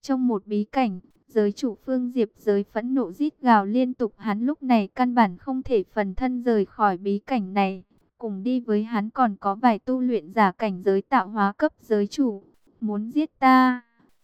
Trong một bí cảnh, giới chủ Phương Diệp giới phẫn nộ rít gào liên tục, hắn lúc này căn bản không thể phần thân rời khỏi bí cảnh này. Cùng đi với hắn còn có vài tu luyện giả cảnh giới tạo hóa cấp giới chủ. Muốn giết ta?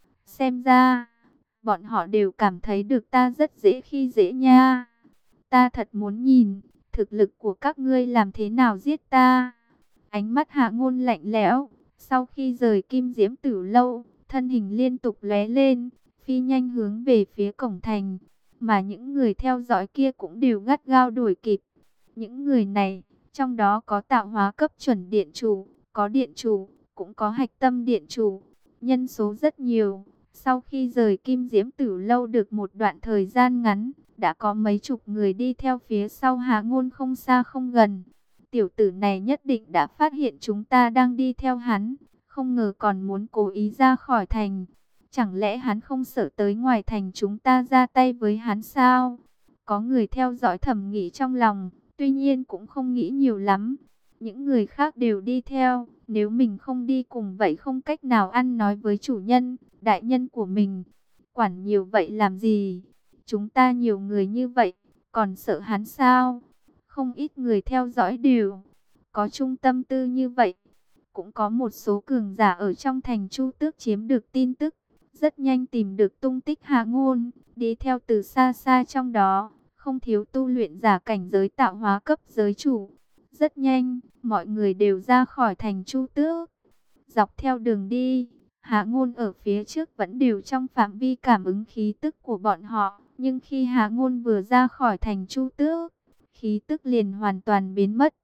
Xem ra, bọn họ đều cảm thấy được ta rất dễ khi dễ nha. Ta thật muốn nhìn, thực lực của các ngươi làm thế nào giết ta. Ánh mắt Hạ Ngôn lạnh lẽo, sau khi rời Kim Diễm Tử Lâu, thân hình liên tục lóe lên, phi nhanh hướng về phía cổng thành, mà những người theo dõi kia cũng đều gắt gao đuổi kịp. Những người này, trong đó có tạo hóa cấp chuẩn điện chủ, có điện chủ, cũng có hạch tâm điện chủ, nhân số rất nhiều. Sau khi rời Kim Diễm Tử Lâu được một đoạn thời gian ngắn, đã có mấy chục người đi theo phía sau Hạ Ngôn không xa không gần. Tiểu tử này nhất định đã phát hiện chúng ta đang đi theo hắn, không ngờ còn muốn cố ý ra khỏi thành. Chẳng lẽ hắn không sợ tới ngoài thành chúng ta ra tay với hắn sao? Có người theo dõi thầm nghĩ trong lòng, tuy nhiên cũng không nghĩ nhiều lắm. Những người khác đều đi theo, nếu mình không đi cùng vậy không cách nào ăn nói với chủ nhân, đại nhân của mình. Quản nhiều vậy làm gì? Chúng ta nhiều người như vậy, còn sợ hắn sao? Không ít người theo dõi đều có chung tâm tư như vậy. Cũng có một số cường giả ở trong thành Chu Tước chiếm được tin tức, rất nhanh tìm được tung tích Hạ Ngôn, đi theo từ xa xa, trong đó không thiếu tu luyện giả cảnh giới tạo hóa cấp giới chủ. Rất nhanh, mọi người đều ra khỏi thành Chu Tước. Dọc theo đường đi, Hạ Ngôn ở phía trước vẫn đều trong phạm vi cảm ứng khí tức của bọn họ, nhưng khi Hạ Ngôn vừa ra khỏi thành Chu Tước, khí tức liền hoàn toàn biến mất.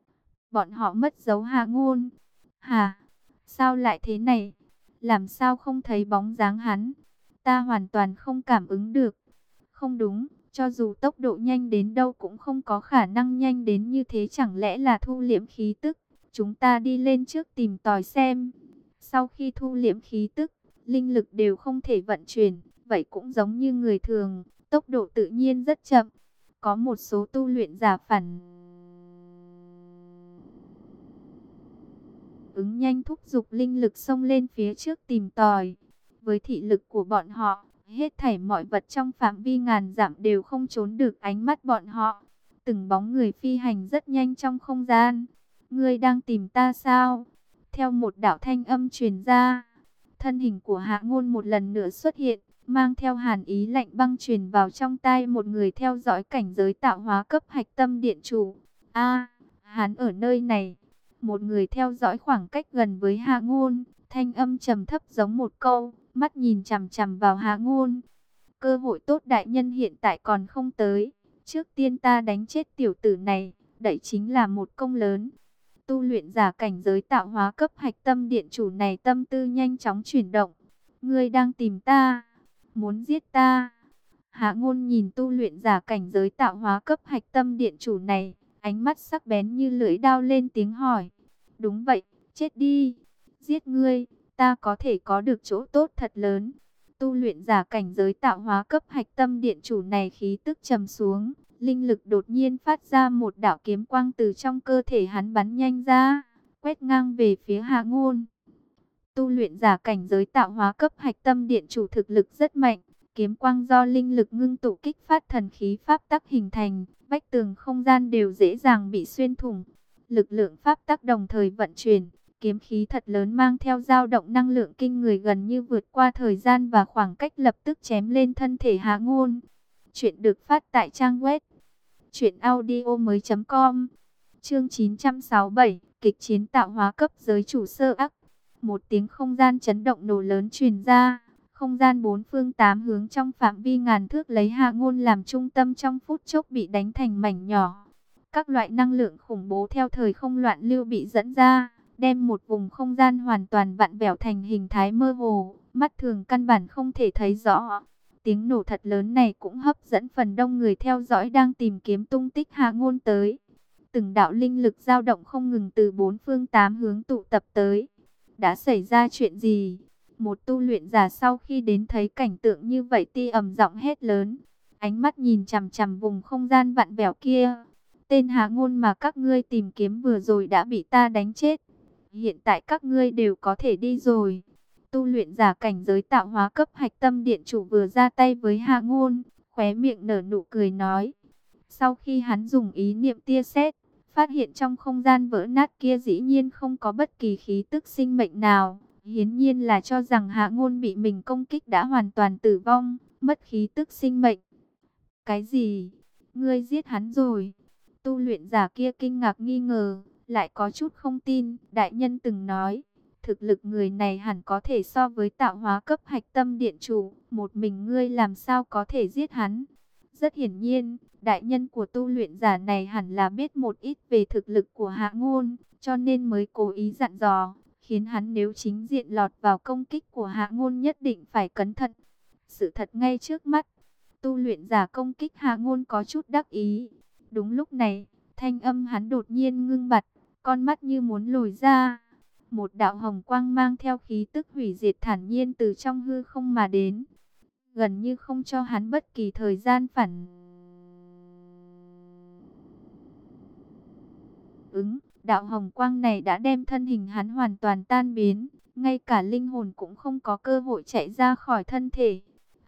Bọn họ mất dấu Hạ Ngôn. Hả? Sao lại thế này? Làm sao không thấy bóng dáng hắn? Ta hoàn toàn không cảm ứng được. Không đúng, cho dù tốc độ nhanh đến đâu cũng không có khả năng nhanh đến như thế, chẳng lẽ là thu liễm khí tức? Chúng ta đi lên trước tìm tòi xem. Sau khi thu liễm khí tức, linh lực đều không thể vận chuyển, vậy cũng giống như người thường, tốc độ tự nhiên rất chậm. Có một số tu luyện giả phản ứng nhanh thúc giục linh lực xông lên phía trước tìm tòi. Với thị lực của bọn họ, hết thảy mọi vật trong phạm vi ngàn dặm đều không trốn được ánh mắt bọn họ. Từng bóng người phi hành rất nhanh trong không gian. Ngươi đang tìm ta sao? Theo một đạo thanh âm truyền ra, thân hình của Hạ Ngôn một lần nữa xuất hiện, mang theo hàn ý lạnh băng truyền vào trong tai một người theo dõi cảnh giới tạo hóa cấp hạch tâm điện chủ. A, hắn ở nơi này. Một người theo dõi khoảng cách gần với Hạ Ngôn, thanh âm trầm thấp giống một câu, mắt nhìn chằm chằm vào Hạ Ngôn. Cơ hội tốt đại nhân hiện tại còn không tới, trước tiên ta đánh chết tiểu tử này, đây chính là một công lớn. Tu luyện giả cảnh giới tạo hóa cấp hạch tâm điện chủ này tâm tư nhanh chóng chuyển động. Ngươi đang tìm ta, muốn giết ta? Hạ Ngôn nhìn tu luyện giả cảnh giới tạo hóa cấp hạch tâm điện chủ này, ánh mắt sắc bén như lưỡi đao, lên tiếng hỏi. Đúng vậy, chết đi. Giết ngươi, ta có thể có được chỗ tốt thật lớn. Tu luyện giả cảnh giới tạo hóa cấp hạch tâm điện chủ này khí tức trầm xuống, linh lực đột nhiên phát ra một đạo kiếm quang từ trong cơ thể hắn bắn nhanh ra, quét ngang về phía Hạ Ngôn. Tu luyện giả cảnh giới tạo hóa cấp hạch tâm điện chủ thực lực rất mạnh, kiếm quang do linh lực ngưng tụ kích phát thần khí pháp tắc hình thành, vách tường không gian đều dễ dàng bị xuyên thủng. Lực lượng pháp tắc đồng thời vận chuyển, kiếm khí thật lớn mang theo dao động năng lượng kinh người gần như vượt qua thời gian và khoảng cách, lập tức chém lên thân thể Hạ Ngôn. Chuyện được phát tại trang web truyệnaudiomoi.com. Chương 967, kịch chiến tạo hóa cấp giới chủ sơ ác. Một tiếng không gian chấn động nổ lớn truyền ra, không gian bốn phương tám hướng trong phạm vi ngàn thước lấy Hạ Ngôn làm trung tâm trong phút chốc bị đánh thành mảnh nhỏ. Các loại năng lượng khủng bố theo thời không loạn lưu bị dẫn ra, đem một vùng không gian hoàn toàn vặn vẹo thành hình thái mơ hồ, mắt thường căn bản không thể thấy rõ. Tiếng nổ thật lớn này cũng hấp dẫn phần đông người theo dõi đang tìm kiếm tung tích Hạ Ngôn tới. Từng đạo linh lực dao động không ngừng từ bốn phương tám hướng tụ tập tới. Đã xảy ra chuyện gì? Một tu luyện giả sau khi đến thấy cảnh tượng như vậy ti ầm giọng hét lớn, ánh mắt nhìn chằm chằm vùng không gian vặn vẹo kia. Tên Hạ Ngôn mà các ngươi tìm kiếm vừa rồi đã bị ta đánh chết. Hiện tại các ngươi đều có thể đi rồi. tu luyện giả cảnh giới tạo hóa cấp hạch tâm điện chủ vừa ra tay với Hạ Ngôn, khóe miệng nở nụ cười nói. Sau khi hắn dùng ý niệm tia sét, phát hiện trong không gian vỡ nát kia dĩ nhiên không có bất kỳ khí tức sinh mệnh nào. Hiển nhiên là cho rằng Hạ Ngôn bị mình công kích đã hoàn toàn tử vong, mất khí tức sinh mệnh. Cái gì? Ngươi giết hắn rồi? Tu luyện giả kia kinh ngạc nghi ngờ, lại có chút không tin. Đại nhân từng nói, thực lực người này hẳn có thể so với tạo hóa cấp hạch tâm điện chủ. Một mình ngươi làm sao có thể giết hắn? Rất hiển nhiên, đại nhân của tu luyện giả này hẳn là biết một ít về thực lực của Hạ Ngôn, cho nên mới cố ý dặn dò, khiến hắn nếu chính diện lọt vào công kích của Hạ Ngôn nhất định phải cẩn thận. Sự thật ngay trước mắt, tu luyện giả công kích Hạ Ngôn có chút đắc ý. Đúng lúc này, thanh âm hắn đột nhiên ngưng bặt, con mắt như muốn lồi ra. Một đạo hồng quang mang theo khí tức hủy diệt thản nhiên từ trong hư không mà đến, gần như không cho hắn bất kỳ thời gian phản ứng. Đạo hồng quang này đã đem thân hình hắn hoàn toàn tan biến, ngay cả linh hồn cũng không có cơ hội chạy ra khỏi thân thể.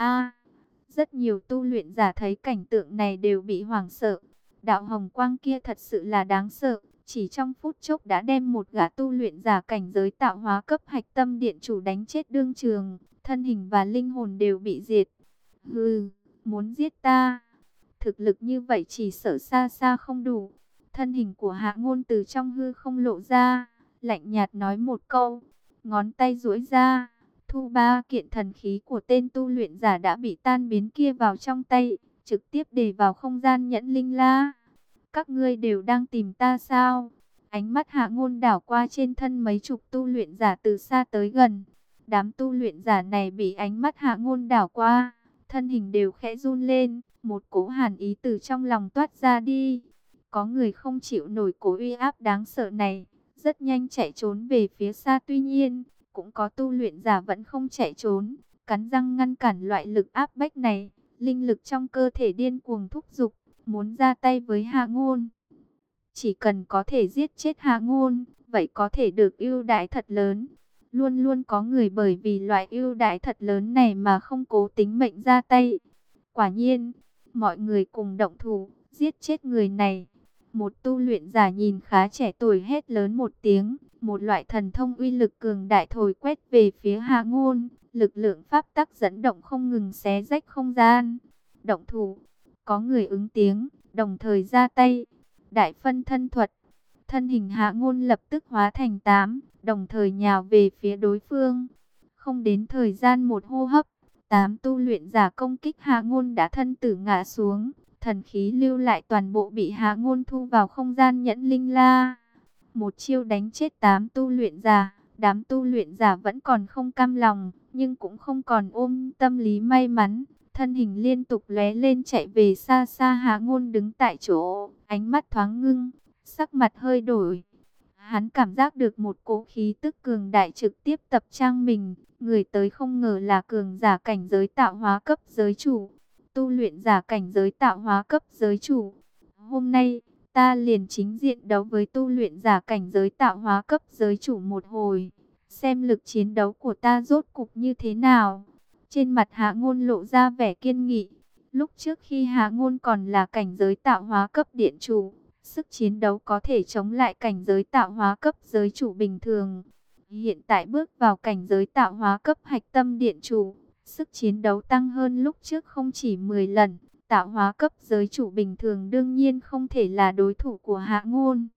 Rất nhiều tu luyện giả thấy cảnh tượng này đều bị hoảng sợ. Đạo hồng quang kia thật sự là đáng sợ, chỉ trong phút chốc đã đem một gã tu luyện giả cảnh giới tạo hóa cấp hạch tâm điện chủ đánh chết đương trường, thân hình và linh hồn đều bị diệt. Hừ, muốn giết ta? Thực lực như vậy chỉ sợ xa xa không đủ. Thân hình của Hạ Ngôn từ trong hư không lộ ra, lạnh nhạt nói một câu, ngón tay duỗi ra, thu ba kiện thần khí của tên tu luyện giả đã bị tan biến kia vào trong tay, trực tiếp để vào không gian nhẫn linh la. Các ngươi đều đang tìm ta sao? Ánh mắt Hạ Ngôn đảo qua trên thân mấy chục tu luyện giả từ xa tới gần. Đám tu luyện giả này bị ánh mắt Hạ Ngôn đảo qua, thân hình đều khẽ run lên, một cỗ hàn ý từ trong lòng toát ra đi. Có người không chịu nổi cỗ uy áp đáng sợ này, rất nhanh chạy trốn về phía xa. Tuy nhiên, cũng có tu luyện giả vẫn không chạy trốn, cắn răng ngăn cản loại lực áp bách này. Linh lực trong cơ thể điên cuồng thúc giục, muốn ra tay với Hạ Ngôn. Chỉ cần có thể giết chết Hạ Ngôn, vậy có thể được ưu đãi thật lớn. Luôn luôn có người bởi vì loại ưu đãi thật lớn này mà không cố tính mệnh ra tay. Quả nhiên, mọi người cùng động thủ, giết chết người này. Một tu luyện giả nhìn khá trẻ tuổi hét lớn một tiếng, một loại thần thông uy lực cường đại thổi quét về phía Hạ Ngôn, lực lượng pháp tắc dẫn động không ngừng xé rách không gian. Động thủ, có người ứng tiếng, đồng thời ra tay. Đại phân thân thuật, thân hình Hạ Ngôn lập tức hóa thành 8, đồng thời nhào về phía đối phương. Không đến thời gian một hô hấp, 8 tu luyện giả công kích Hạ Ngôn đã thân tử ngã xuống. Thần khí lưu lại toàn bộ bị Hạ Ngôn thu vào không gian nhẫn linh la. Một chiêu đánh chết 8 tu luyện giả. Đám tu luyện giả vẫn còn không cam lòng, nhưng cũng không còn ôm tâm lý may mắn. Thân hình liên tục lóe lên chạy về xa xa. Hạ Ngôn đứng tại chỗ, ánh mắt thoáng ngưng, sắc mặt hơi đổi. Hắn cảm giác được một cỗ khí tức cường đại trực tiếp tập trang mình. Người tới không ngờ là cường giả cảnh giới tạo hóa cấp giới chủ. Tu luyện giả cảnh giới tạo hóa cấp giới chủ. Hôm nay, ta liền chính diện đấu với tu luyện giả cảnh giới tạo hóa cấp giới chủ một hồi. Xem lực chiến đấu của ta rốt cục như thế nào. Trên mặt Hạ Ngôn lộ ra vẻ kiên nghị. Lúc trước khi Hạ Ngôn còn là cảnh giới tạo hóa cấp điện chủ, sức chiến đấu có thể chống lại cảnh giới tạo hóa cấp giới chủ bình thường. Hiện tại bước vào cảnh giới tạo hóa cấp hạch tâm điện chủ, sức chiến đấu tăng hơn lúc trước không chỉ 10 lần. Tạo hóa cấp giới chủ bình thường đương nhiên không thể là đối thủ của Hạ Ngôn.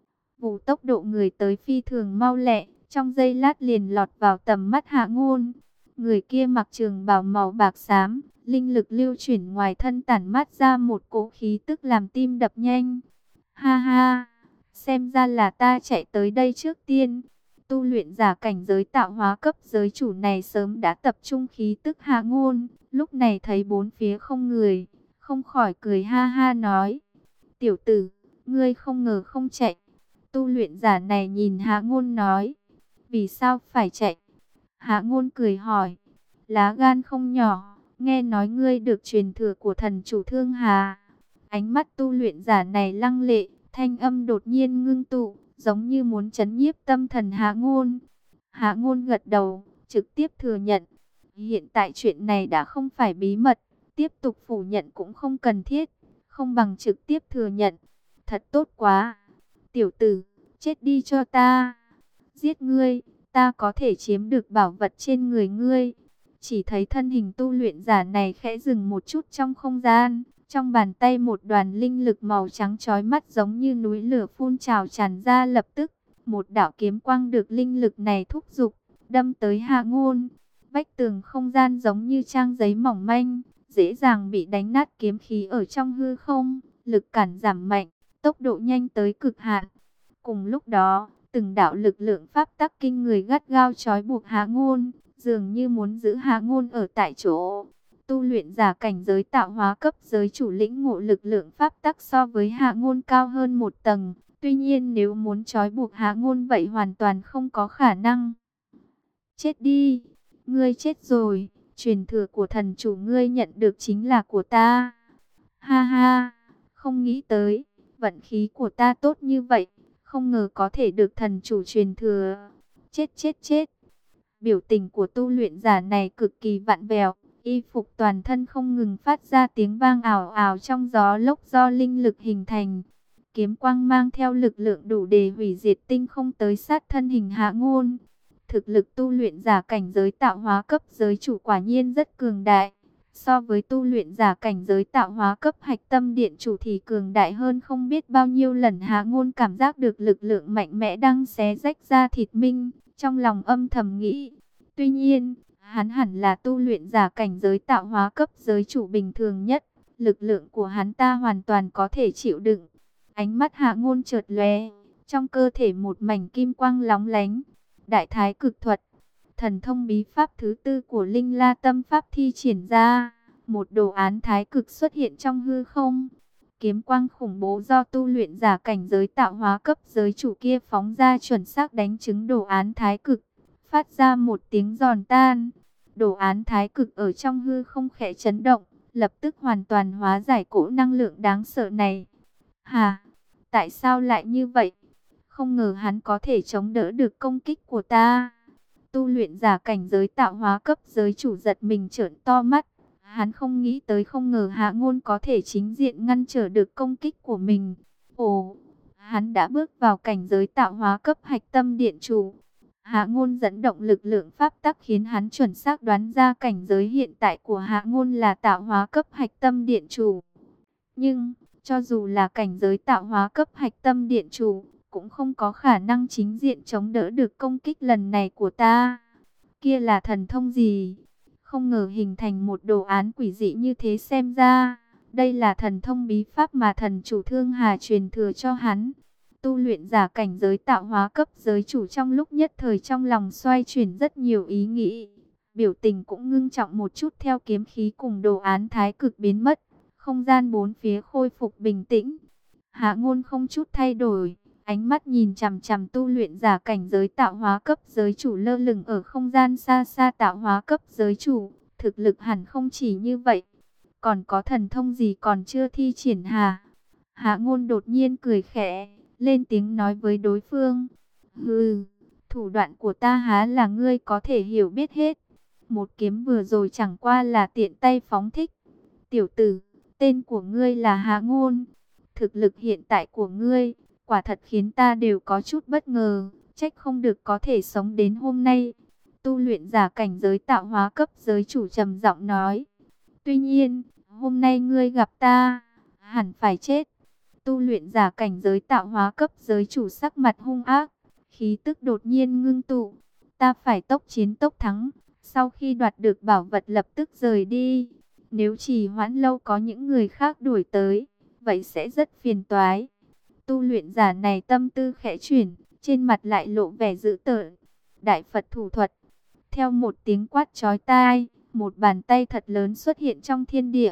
Vụ tốc độ người tới phi thường mau lẹ, trong giây lát liền lọt vào tầm mắt Hạ Ngôn. Người kia mặc trường bào màu bạc xám, linh lực lưu chuyển ngoài thân tản mát ra một cỗ khí tức làm tim đập nhanh. Ha ha, xem ra là ta chạy tới đây trước tiên. Tu luyện giả cảnh giới tạo hóa cấp giới chủ này sớm đã tập trung khí tức Hạ Ngôn, lúc này thấy bốn phía không người, không khỏi cười ha ha nói: "Tiểu tử, ngươi không ngờ không chạy." Tu luyện giả này nhìn Hạ Ngôn nói: "Vì sao phải chạy?" Hạ Ngôn cười hỏi: "Lá gan không nhỏ, nghe nói ngươi được truyền thừa của thần chủ Thương Hà." Ánh mắt tu luyện giả này lăng lệ, thanh âm đột nhiên ngưng tụ, giống như muốn trấn nhiếp tâm thần Hạ Ngôn. Hạ Ngôn gật đầu, trực tiếp thừa nhận. Hiện tại chuyện này đã không phải bí mật, tiếp tục phủ nhận cũng không cần thiết, không bằng trực tiếp thừa nhận. Thật tốt quá. Tiểu tử, chết đi cho ta. Giết ngươi, ta có thể chiếm được bảo vật trên người ngươi. Chỉ thấy thân hình tu luyện giả này khẽ dừng một chút trong không gian. Trong bàn tay một đoàn linh lực màu trắng chói mắt giống như núi lửa phun trào tràn ra, lập tức một đạo kiếm quang được linh lực này thúc giục, đâm tới Hạ Ngôn. Vách tường không gian giống như trang giấy mỏng manh, dễ dàng bị đánh nát, kiếm khí ở trong hư không, lực cản giảm mạnh, tốc độ nhanh tới cực hạn. Cùng lúc đó, từng đạo lực lượng pháp tắc kinh người gắt gao trói buộc Hạ Ngôn, dường như muốn giữ Hạ Ngôn ở tại chỗ. Tu luyện giả cảnh giới tạo hóa cấp giới chủ lĩnh ngộ lực lượng pháp tắc so với Hạ Ngôn cao hơn một tầng. Tuy nhiên nếu muốn trói buộc Hạ Ngôn vậy hoàn toàn không có khả năng. Chết đi, ngươi chết rồi, truyền thừa của thần chủ ngươi nhận được chính là của ta. Ha ha, không nghĩ tới, vận khí của ta tốt như vậy, không ngờ có thể được thần chủ truyền thừa. Chết chết chết. Biểu tình của tu luyện giả này cực kỳ vặn vẹo, y phục toàn thân không ngừng phát ra tiếng vang ảo ảo trong gió lốc do linh lực hình thành. Kiếm quang mang theo lực lượng đủ để hủy diệt tinh không tới sát thân hình Hạ Ngôn. Thực lực tu luyện giả cảnh giới tạo hóa cấp giới chủ quả nhiên rất cường đại. So với tu luyện giả cảnh giới tạo hóa cấp hạch tâm điện chủ thì cường đại hơn không biết bao nhiêu lần. Hạ Ngôn cảm giác được lực lượng mạnh mẽ đang xé rách da thịt mình, trong lòng âm thầm nghĩ. Tuy nhiên, hắn hẳn là tu luyện giả cảnh giới tạo hóa cấp giới chủ bình thường nhất. Lực lượng của hắn ta hoàn toàn có thể chịu đựng. Ánh mắt Hạ Ngôn chợt lóe, trong cơ thể một mảnh kim quang lóng lánh. Đại Thái Cực Thuật, thần thông bí pháp thứ tư của Linh La Tâm Pháp thi triển ra, một đồ án thái cực xuất hiện trong hư không. Kiếm quang khủng bố do tu luyện giả cảnh giới tạo hóa cấp giới chủ kia phóng ra chuẩn xác đánh trúng đồ án thái cực, phát ra một tiếng giòn tan. Đồ án thái cực ở trong hư không khẽ chấn động, lập tức hoàn toàn hóa giải cỗ năng lượng đáng sợ này. Hà, tại sao lại như vậy? Không ngờ hắn có thể chống đỡ được công kích của ta. Tu luyện giả cảnh giới tạo hóa cấp giới chủ giật mình trợn to mắt. Hắn không nghĩ tới, không ngờ Hạ Ngôn có thể chính diện ngăn trở được công kích của mình. Ồ, hắn đã bước vào cảnh giới tạo hóa cấp hạch tâm điện chủ. Hạ Ngôn dẫn động lực lượng pháp tắc khiến hắn chuẩn xác đoán ra cảnh giới hiện tại của Hạ Ngôn là tạo hóa cấp hạch tâm điện chủ. Nhưng, cho dù là cảnh giới tạo hóa cấp hạch tâm điện chủ, cũng không có khả năng chính diện chống đỡ được công kích lần này của ta. Kia là thần thông gì? Không ngờ hình thành một đồ án quỷ dị như thế, xem ra đây là thần thông bí pháp mà thần chủ Thương Hà truyền thừa cho hắn. Tu luyện giả cảnh giới tạo hóa cấp giới chủ trong lúc nhất thời trong lòng xoay chuyển rất nhiều ý nghĩ. Biểu tình cũng ngưng trọng một chút theo kiếm khí cùng đồ án thái cực biến mất. Không gian bốn phía khôi phục bình tĩnh. Hạ Ngôn không chút thay đổi, ánh mắt nhìn chằm chằm tu luyện giả cảnh giới tạo hóa cấp giới chủ lơ lửng ở không gian xa xa. Tạo hóa cấp giới chủ, thực lực hẳn không chỉ như vậy. Còn có thần thông gì còn chưa thi triển hả? Hạ Ngôn đột nhiên cười khẽ, lên tiếng nói với đối phương. Hừ, thủ đoạn của ta há là ngươi có thể hiểu biết hết. Một kiếm vừa rồi chẳng qua là tiện tay phóng thích. Tiểu tử, tên của ngươi là Hạ Ngôn. Thực lực hiện tại của ngươi, quả thật khiến ta đều có chút bất ngờ, trách không được có thể sống đến hôm nay. Tu luyện giả cảnh giới tạo hóa cấp giới chủ trầm giọng nói. Tuy nhiên, hôm nay ngươi gặp ta, hẳn phải chết. Tu luyện giả cảnh giới tạo hóa cấp giới chủ sắc mặt hung ác, khí tức đột nhiên ngưng tụ. Ta phải tốc chiến tốc thắng, sau khi đoạt được bảo vật lập tức rời đi. Nếu trì hoãn lâu có những người khác đuổi tới, vậy sẽ rất phiền toái. Tu luyện giả này tâm tư khẽ chuyển, trên mặt lại lộ vẻ dữ tợn. Đại Phật thủ thuật. Theo một tiếng quát chói tai, một bàn tay thật lớn xuất hiện trong thiên địa.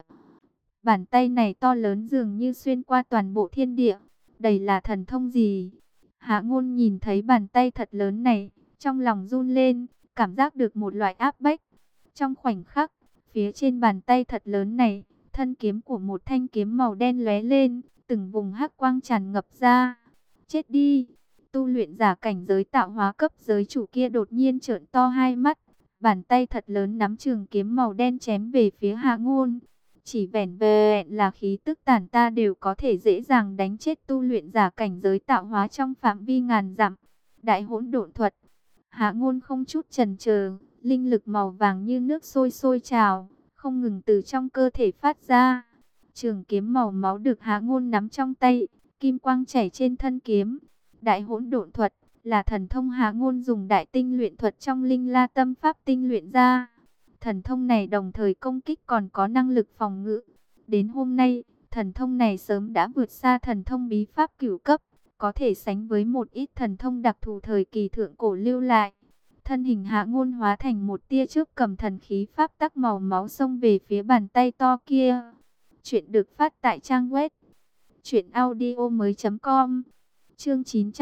Bàn tay này to lớn dường như xuyên qua toàn bộ thiên địa. Đây là thần thông gì? Hạ Ngôn nhìn thấy bàn tay thật lớn này, trong lòng run lên, cảm giác được một loại áp bách. Trong khoảnh khắc, phía trên bàn tay thật lớn này, thân kiếm của một thanh kiếm màu đen lóe lên, từng vùng hắc quang tràn ngập ra. Chết đi! Tu luyện giả cảnh giới tạo hóa cấp giới chủ kia đột nhiên trợn to hai mắt, Bàn tay thật lớn nắm trường kiếm màu đen chém về phía Hạ Ngôn. Chỉ vẻn vẹn là khí tức tản ta đều có thể dễ dàng đánh chết tu luyện giả cảnh giới tạo hóa trong phạm vi ngàn dặm. Đại hỗn độn thuật. Hạ Ngôn không chút chần chờ, linh lực màu vàng như nước sôi sôi trào, không ngừng từ trong cơ thể phát ra. Trường kiếm màu máu được Hạ Ngôn nắm trong tay, kim quang chảy trên thân kiếm. Đại hỗn độn thuật là thần thông Hạ Ngôn dùng đại tinh luyện thuật trong Linh La Tâm Pháp tinh luyện ra. Thần thông này đồng thời công kích còn có năng lực phòng ngự. Đến hôm nay, thần thông này sớm đã vượt xa thần thông bí pháp cửu cấp, có thể sánh với một ít thần thông đặc thù thời kỳ thượng cổ lưu lại. Thân hình Hạ Ngôn hóa thành một tia chớp cầm thần khí pháp tắc màu máu xông về phía bàn tay to kia. Chuyện được phát tại trang web truyệnaudiomoi.com. Chương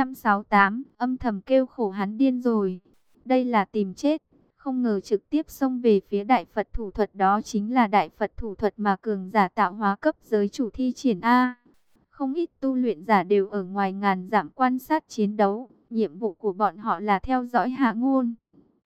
968, âm thầm kêu khổ hắn điên rồi. Đây là tìm chết, không ngờ trực tiếp xông về phía đại Phật thủ thuật, đó chính là đại Phật thủ thuật mà cường giả tạo hóa cấp giới chủ thi triển a. Không ít tu luyện giả đều ở ngoài ngàn dặm quan sát chiến đấu, nhiệm vụ của bọn họ là theo dõi Hạ Ngôn.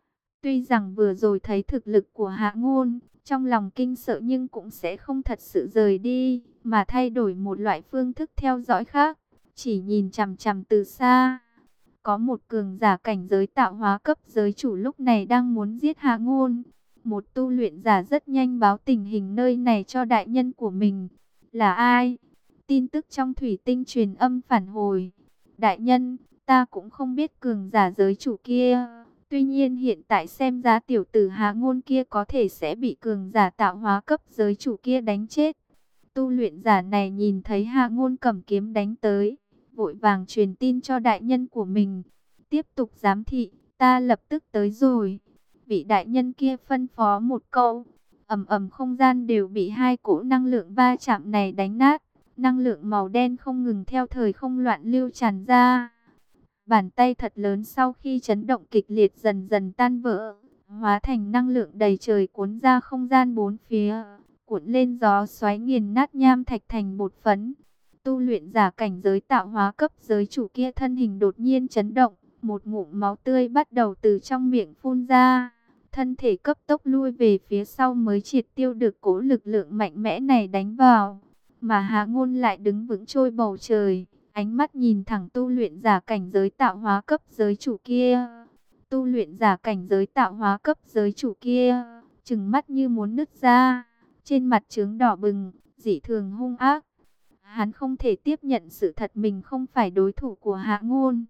Tuy rằng vừa rồi thấy thực lực của Hạ Ngôn, trong lòng kinh sợ nhưng cũng sẽ không thật sự rời đi, mà thay đổi một loại phương thức theo dõi khác, chỉ nhìn chằm chằm từ xa. Có một cường giả cảnh giới tạo hóa cấp giới chủ lúc này đang muốn giết Hạ Ngôn. Một tu luyện giả rất nhanh báo tình hình nơi này cho đại nhân của mình. Là ai? Tin tức trong thủy tinh truyền âm phản hồi. Đại nhân, ta cũng không biết cường giả giới chủ kia. Tuy nhiên hiện tại xem ra tiểu tử Hạ Ngôn kia có thể sẽ bị cường giả tạo hóa cấp giới chủ kia đánh chết. Tu luyện giả này nhìn thấy Hạ Ngôn cầm kiếm đánh tới, vội vàng truyền tin cho đại nhân của mình. Tiếp tục giám thị, ta lập tức tới rồi. Vị đại nhân kia phân phó một câu. Ầm ầm, không gian đều bị hai cỗ năng lượng va chạm này đánh nát. Năng lượng màu đen không ngừng theo thời không loạn lưu tràn ra. Bàn tay thật lớn sau khi chấn động kịch liệt dần dần tan vỡ, hóa thành năng lượng đầy trời cuốn ra không gian bốn phía, cuộn lên gió xoáy nghiền nát nham thạch thành bột phấn. Tu luyện giả cảnh giới tạo hóa cấp giới chủ kia thân hình đột nhiên chấn động, một ngụm máu tươi bắt đầu từ trong miệng phun ra. Thân thể cấp tốc lui về phía sau mới triệt tiêu được cỗ lực lượng mạnh mẽ này đánh vào. Mà Hạ Ngôn lại đứng vững trôi bầu trời, ánh mắt nhìn thẳng tu luyện giả cảnh giới tạo hóa cấp giới chủ kia. Tu luyện giả cảnh giới tạo hóa cấp giới chủ kia, trừng mắt như muốn nứt ra, trên mặt chướng đỏ bừng, dị thường hung ác. Hắn không thể tiếp nhận sự thật mình không phải đối thủ của Hạ Ngôn.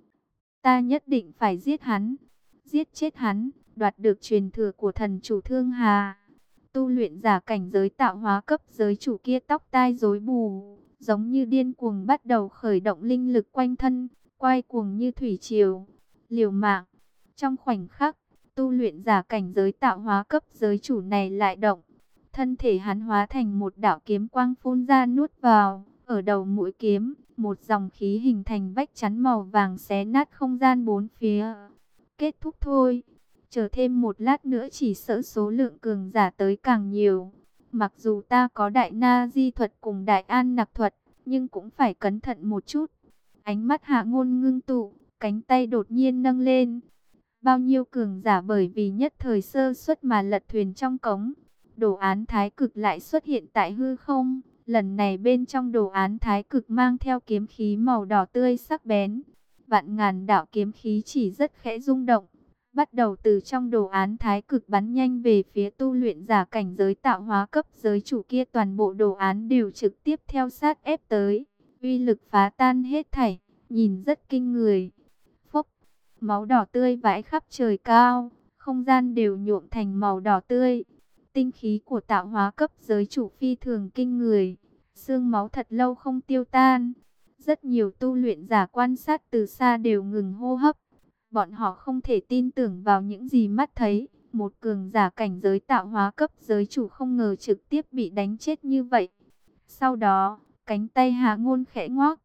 Ta nhất định phải giết hắn, giết chết hắn, đoạt được truyền thừa của thần chủ Thương Hà. Tu luyện giả cảnh giới tạo hóa cấp giới chủ kia tóc tai rối bù, giống như điên cuồng bắt đầu khởi động linh lực quanh thân, quay cuồng như thủy triều, liều mạng. Trong khoảnh khắc, tu luyện giả cảnh giới tạo hóa cấp giới chủ này lại động. Thân thể hắn hóa thành một đạo kiếm quang phun ra nuốt vào, ở đầu mũi kiếm, một dòng khí hình thành vách chắn màu vàng xé nát không gian bốn phía. Kết thúc thôi. Chờ thêm một lát nữa chỉ sợ số lượng cường giả tới càng nhiều. Mặc dù ta có đại na di thuật cùng đại an nặc thuật, nhưng cũng phải cẩn thận một chút. Ánh mắt Hạ Ngôn ngưng tụ, cánh tay đột nhiên nâng lên. Bao nhiêu cường giả bởi vì nhất thời sơ suất mà lật thuyền trong cống. Đồ án thái cực lại xuất hiện tại hư không. Lần này bên trong đồ án thái cực mang theo kiếm khí màu đỏ tươi sắc bén. Vạn ngàn đạo kiếm khí chỉ rất khẽ rung động, bắt đầu từ trong đồ án thái cực bắn nhanh về phía tu luyện giả cảnh giới tạo hóa cấp giới chủ kia. Toàn bộ đồ án đều trực tiếp theo sát ép tới, uy lực phá tan hết thảy, nhìn rất kinh người. Phốc, máu đỏ tươi vãi khắp trời cao, không gian đều nhuộm thành màu đỏ tươi. Tinh khí của tạo hóa cấp giới chủ phi thường kinh người, xương máu thật lâu không tiêu tan. Rất nhiều tu luyện giả quan sát từ xa đều ngừng hô hấp. Bọn họ không thể tin tưởng vào những gì mắt thấy. Một cường giả cảnh giới tạo hóa cấp giới chủ không ngờ trực tiếp bị đánh chết như vậy. Sau đó, cánh tay Hạ Ngôn khẽ ngoác,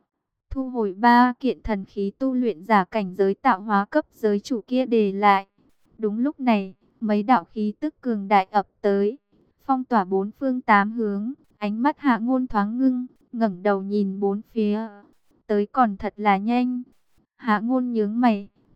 thu hồi ba kiện thần khí tu luyện giả cảnh giới tạo hóa cấp giới chủ kia để lại. Đúng lúc này, mấy đạo khí tức cường đại ập tới, phong tỏa bốn phương tám hướng. Ánh mắt Hạ Ngôn thoáng ngưng, ngẩng đầu nhìn bốn phía. Tới còn thật là nhanh. Hạ Ngôn nhướng mày,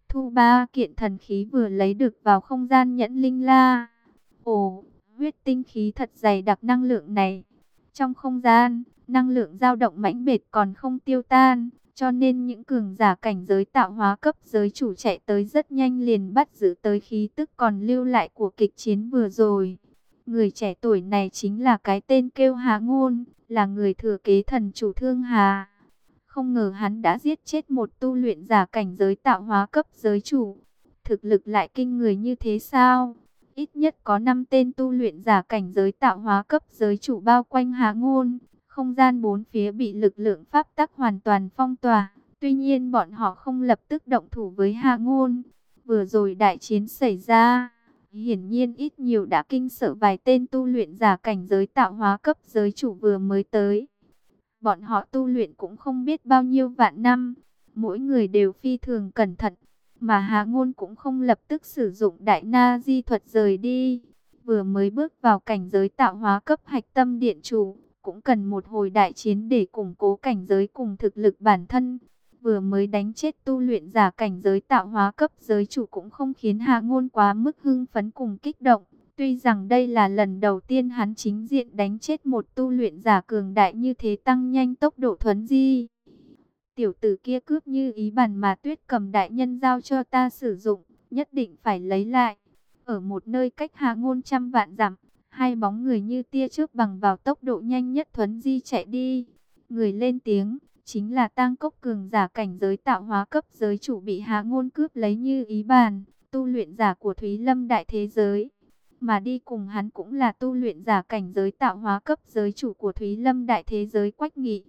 Thu 3 kiện thần khí vừa lấy được vào không gian nhẫn linh la. Ồ, huyết tinh khí thật dày đặc năng lượng này. Trong không gian, năng lượng dao động mãnh liệt còn không tiêu tan, cho nên những cường giả cảnh giới tạo hóa cấp giới chủ chạy tới rất nhanh liền bắt giữ tới khí tức còn lưu lại của kịch chiến vừa rồi. Người trẻ tuổi này chính là cái tên kêu Hà Ngôn, là người thừa kế thần chủ Thương Hà. Không ngờ hắn đã giết chết một tu luyện giả cảnh giới tạo hóa cấp giới chủ. Thực lực lại kinh người như thế sao? Ít nhất có 5 tên tu luyện giả cảnh giới tạo hóa cấp giới chủ bao quanh Hà Ngôn. Không gian bốn phía bị lực lượng pháp tắc hoàn toàn phong tỏa. Tuy nhiên bọn họ không lập tức động thủ với Hà Ngôn. Vừa rồi đại chiến xảy ra, hiển nhiên ít nhiều đã kinh sợ vài tên tu luyện giả cảnh giới tạo hóa cấp giới chủ vừa mới tới. Bọn họ tu luyện cũng không biết bao nhiêu vạn năm, mỗi người đều phi thường cẩn thận, mà Hà Ngôn cũng không lập tức sử dụng đại na di thuật rời đi. Vừa mới bước vào cảnh giới tạo hóa cấp hạch tâm điện chủ, cũng cần một hồi đại chiến để củng cố cảnh giới cùng thực lực bản thân. Vừa mới đánh chết tu luyện giả cảnh giới tạo hóa cấp giới chủ cũng không khiến Hà Ngôn quá mức hưng phấn cùng kích động. Tuy rằng đây là lần đầu tiên hắn chính diện đánh chết một tu luyện giả cường đại như thế, tăng nhanh tốc độ thuấn di. Tiểu tử kia cướp như ý bàn mà Tuyết Cầm đại nhân giao cho ta sử dụng, nhất định phải lấy lại. Ở một nơi cách Hà Ngôn trăm vạn dặm, hai bóng người như tia chớp bằng vào tốc độ nhanh nhất thuấn di chạy đi. Người lên tiếng, chính là Tang Cốc cường giả cảnh giới tạo hóa cấp giới chủ bị Hà Ngôn cướp lấy như ý bàn, tu luyện giả của Thúy Lâm đại thế giới. Mà đi cùng hắn cũng là tu luyện giả cảnh giới tạo hóa cấp giới chủ của Thúy Lâm đại thế giới Quách Nghị.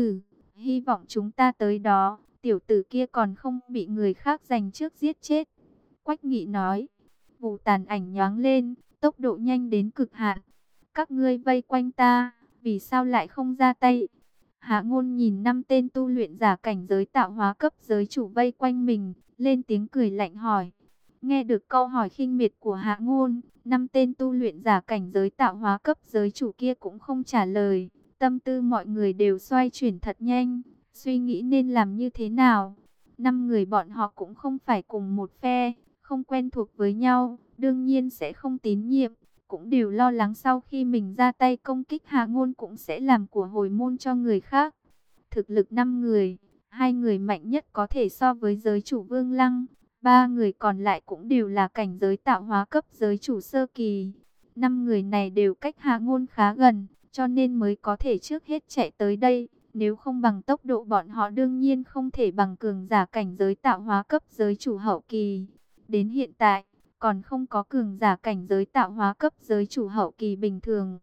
Hy vọng chúng ta tới đó, tiểu tử kia còn không bị người khác giành trước giết chết. Quách Nghị nói, vụ tàn ảnh nhoáng lên, tốc độ nhanh đến cực hạn. Các ngươi vây quanh ta, vì sao lại không ra tay? Hạ Ngôn nhìn 5 tên tu luyện giả cảnh giới tạo hóa cấp giới chủ vây quanh mình, lên tiếng cười lạnh hỏi. Nghe được câu hỏi khinh miệt của Hạ Ngôn, 5 tên tu luyện giả cảnh giới tạo hóa cấp giới chủ kia cũng không trả lời. Tâm tư mọi người đều xoay chuyển thật nhanh, suy nghĩ nên làm như thế nào. 5 người bọn họ cũng không phải cùng một phe, không quen thuộc với nhau, đương nhiên sẽ không tín nhiệm, cũng đều lo lắng sau khi mình ra tay công kích Hạ Ngôn cũng sẽ làm của hồi môn cho người khác. Thực lực 5 người, 2 người mạnh nhất có thể so với giới chủ Vương Lăng, 3 người còn lại cũng đều là cảnh giới tạo hóa cấp giới chủ sơ kỳ. 5 người này đều cách Hạ Ngôn khá gần, cho nên mới có thể trước hết chạy tới đây. Nếu không bằng tốc độ bọn họ đương nhiên không thể bằng cường giả cảnh giới tạo hóa cấp giới chủ hậu kỳ. Đến hiện tại, còn không có cường giả cảnh giới tạo hóa cấp giới chủ hậu kỳ bình thường.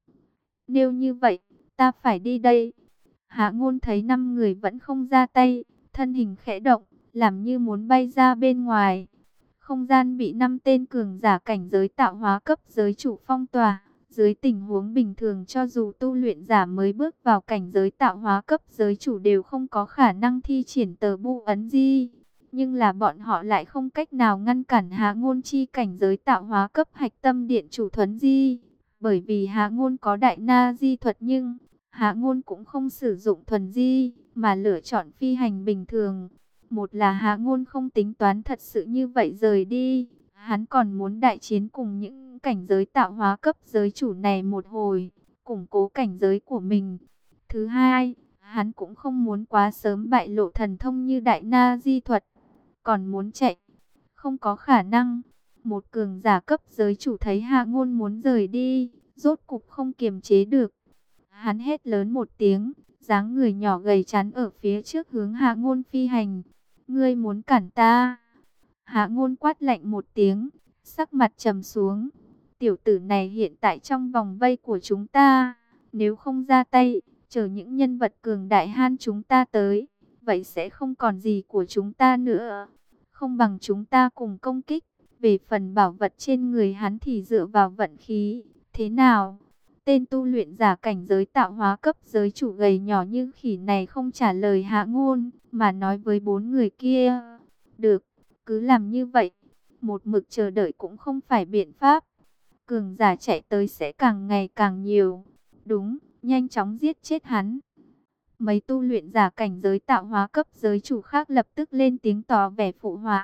Nếu như vậy, ta phải đi đây. Hạ Ngôn thấy 5 người vẫn không ra tay, thân hình khẽ động, làm như muốn bay ra bên ngoài. Không gian bị 5 tên cường giả cảnh giới tạo hóa cấp giới chủ phong tỏa. Dưới tình huống bình thường cho dù tu luyện giả mới bước vào cảnh giới tạo hóa cấp giới chủ đều không có khả năng thi triển tờ bu ấn di. Nhưng là bọn họ lại không cách nào ngăn cản Hạ Ngôn chi cảnh giới tạo hóa cấp hạch tâm điện chủ thuấn di. Bởi vì Hạ Ngôn có đại na di thuật nhưng Hạ Ngôn cũng không sử dụng thuần di mà lựa chọn phi hành bình thường. Một là Hạ Ngôn không tính toán thật sự như vậy rời đi. Hắn còn muốn đại chiến cùng những cảnh giới tạo hóa cấp giới chủ này một hồi, củng cố cảnh giới của mình. Thứ hai, hắn cũng không muốn quá sớm bại lộ thần thông như đại na di thuật. Còn muốn chạy, không có khả năng. Một cường giả cấp giới chủ thấy Hạ Ngôn muốn rời đi, rốt cục không kiềm chế được. Hắn hét lớn một tiếng, dáng người nhỏ gầy chắn ở phía trước hướng Hạ Ngôn phi hành. Ngươi muốn cản ta? Hạ Ngôn quát lạnh một tiếng, sắc mặt trầm xuống. Tiểu tử này hiện tại trong vòng vây của chúng ta, nếu không ra tay, chờ những nhân vật cường đại han chúng ta tới, vậy sẽ không còn gì của chúng ta nữa. Không bằng chúng ta cùng công kích, về phần bảo vật trên người hắn thì dựa vào vận khí, thế nào? Tên tu luyện giả cảnh giới tạo hóa cấp giới chủ gầy nhỏ như khỉ này không trả lời Hạ Ngôn, mà nói với 4 người kia. Được, cứ làm như vậy, một mực chờ đợi cũng không phải biện pháp. Cường giả chạy tới sẽ càng ngày càng nhiều. Đúng, nhanh chóng giết chết hắn. Mấy tu luyện giả cảnh giới tạo hóa cấp giới chủ khác lập tức lên tiếng tỏ vẻ phụ họa.